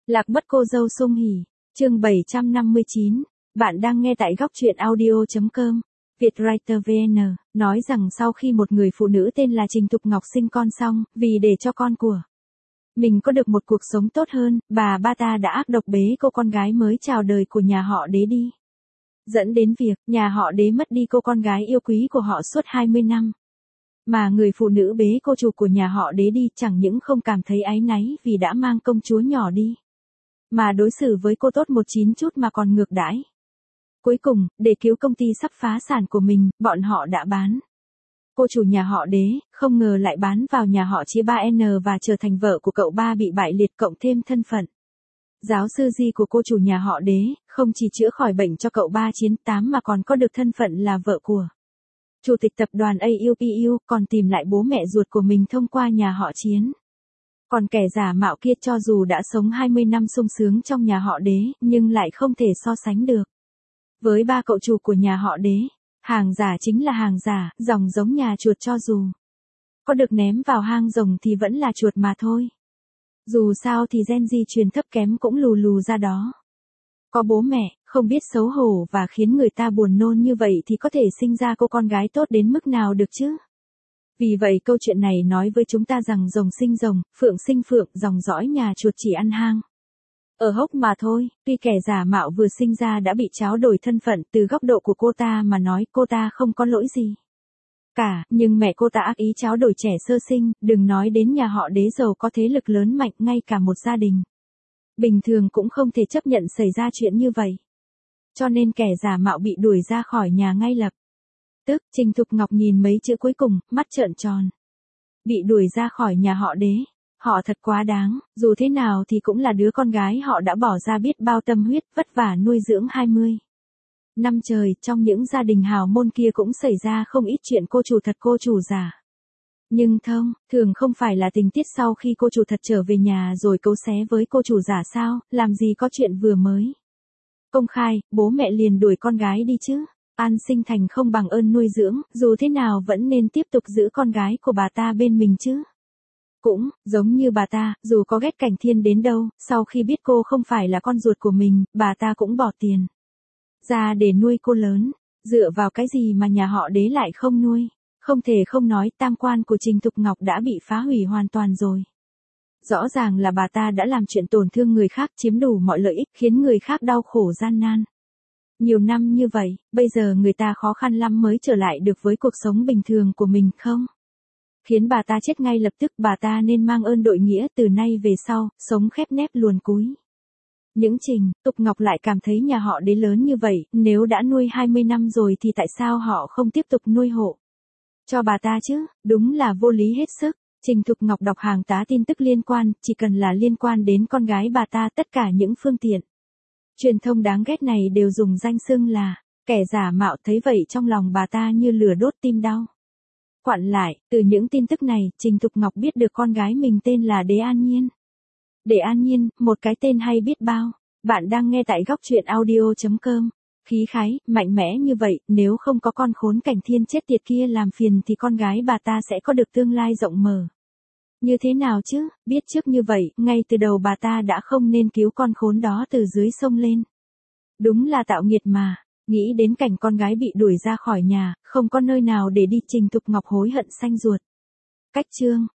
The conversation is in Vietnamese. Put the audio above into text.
Lạc mất cô dâu Sung Hỉ, chương 759, bạn đang nghe tại góc truyện audio.com. Vietwriter VN, nói rằng sau khi một người phụ nữ tên là Trình Thục Ngọc sinh con xong, vì để cho con của mình có được một cuộc sống tốt hơn, ba ta đã ác độc bế cô con gái mới chào đời của nhà họ Đế đi. Dẫn đến việc, nhà họ Đế mất đi cô con gái yêu quý của họ suốt 20 năm. Mà người phụ nữ bế cô chủ của nhà họ Đế đi chẳng những không cảm thấy áy náy vì đã mang công chúa nhỏ đi, mà đối xử với cô tốt một chín chút mà còn ngược đãi. Cuối cùng, để cứu công ty sắp phá sản của mình, bọn họ đã bán cô chủ nhà họ Đế, không ngờ lại bán vào nhà họ Chia 3N và trở thành vợ của cậu ba bị bại liệt, cộng thêm thân phận giáo sư Di của cô chủ nhà họ Đế, không chỉ chữa khỏi bệnh cho cậu ba Chiến 8 mà còn có được thân phận là vợ của chủ tịch tập đoàn AUPU, còn tìm lại bố mẹ ruột của mình thông qua nhà họ Chiến. Còn kẻ giả mạo kia cho dù đã sống 20 năm sung sướng trong nhà họ Đế, nhưng lại không thể so sánh được với ba cậu chủ của nhà họ Đế. Hàng giả chính là hàng giả, dòng giống nhà chuột cho dù có được ném vào hang rồng thì vẫn là chuột mà thôi. Dù sao thì gen di truyền thấp kém cũng lù lù ra đó. Có bố mẹ, không biết xấu hổ và khiến người ta buồn nôn như vậy thì có thể sinh ra cô con gái tốt đến mức nào được chứ? Vì vậy câu chuyện này nói với chúng ta rằng rồng sinh rồng, phượng sinh phượng, dòng dõi nhà chuột chỉ ăn hang ở hốc mà thôi. Tuy kẻ giả mạo vừa sinh ra đã bị tráo đổi thân phận, từ góc độ của cô ta mà nói cô ta không có lỗi gì cả, nhưng mẹ cô ta ác ý tráo đổi trẻ sơ sinh, đừng nói đến nhà họ Đế giàu có thế lực lớn mạnh, ngay cả một gia đình bình thường cũng không thể chấp nhận xảy ra chuyện như vậy. Cho nên kẻ giả mạo bị đuổi ra khỏi nhà ngay lập tức. Trình Thục Ngọc nhìn mấy chữ cuối cùng, mắt trợn tròn. Bị đuổi ra khỏi nhà họ Đế, họ thật quá đáng, dù thế nào thì cũng là đứa con gái họ đã bỏ ra biết bao tâm huyết, vất vả nuôi dưỡng 20 năm trời. Trong những gia đình hào môn kia cũng xảy ra không ít chuyện cô chủ thật cô chủ giả. Nhưng thường không phải là tình tiết sau khi cô chủ thật trở về nhà rồi cấu xé với cô chủ giả sao, làm gì có chuyện vừa mới công khai, bố mẹ liền đuổi con gái đi chứ. An sinh thành không bằng ơn nuôi dưỡng, dù thế nào vẫn nên tiếp tục giữ con gái của bà ta bên mình chứ. Cũng, giống như bà ta, dù có ghét Cảnh Thiên đến đâu, sau khi biết cô không phải là con ruột của mình, bà ta cũng bỏ tiền ra để nuôi cô lớn. Dựa vào cái gì mà nhà họ Đế lại không nuôi? Không thể không nói tam quan của Trình Thục Ngọc đã bị phá hủy hoàn toàn rồi. Rõ ràng là bà ta đã làm chuyện tổn thương người khác, chiếm đủ mọi lợi ích, khiến người khác đau khổ gian nan nhiều năm như vậy, bây giờ người ta khó khăn lắm mới trở lại được với cuộc sống bình thường của mình không? Khiến bà ta chết ngay lập tức, bà ta nên mang ơn đội nghĩa, từ nay về sau, sống khép nép luồn cúi. Những Trình Thục Ngọc lại cảm thấy nhà họ Đế lớn như vậy, nếu đã nuôi 20 năm rồi thì tại sao họ không tiếp tục nuôi hộ cho bà ta chứ? Đúng là vô lý hết sức. Trình Thục Ngọc đọc hàng tá tin tức liên quan, chỉ cần là liên quan đến con gái bà ta, tất cả những phương tiện truyền thông đáng ghét này đều dùng danh xưng là kẻ giả mạo. Thấy vậy trong lòng bà ta như lửa đốt, tim đau quặn lại. Từ những tin tức này, Trình Thục Ngọc biết được con gái mình tên là Đế An Nhiên. Đế An Nhiên, một cái tên hay biết bao. Bạn đang nghe tại góc truyện audio.com. Khí khái, mạnh mẽ như vậy, nếu không có con khốn Cảnh Thiên chết tiệt kia làm phiền thì con gái bà ta sẽ có được tương lai rộng mở như thế nào chứ? Biết trước như vậy, ngay từ đầu bà ta đã không nên cứu con khốn đó từ dưới sông lên. Đúng là tạo nghiệt mà. Nghĩ đến cảnh con gái bị đuổi ra khỏi nhà, không có nơi nào để đi, Trình Thục Ngọc hối hận xanh ruột. Cách chương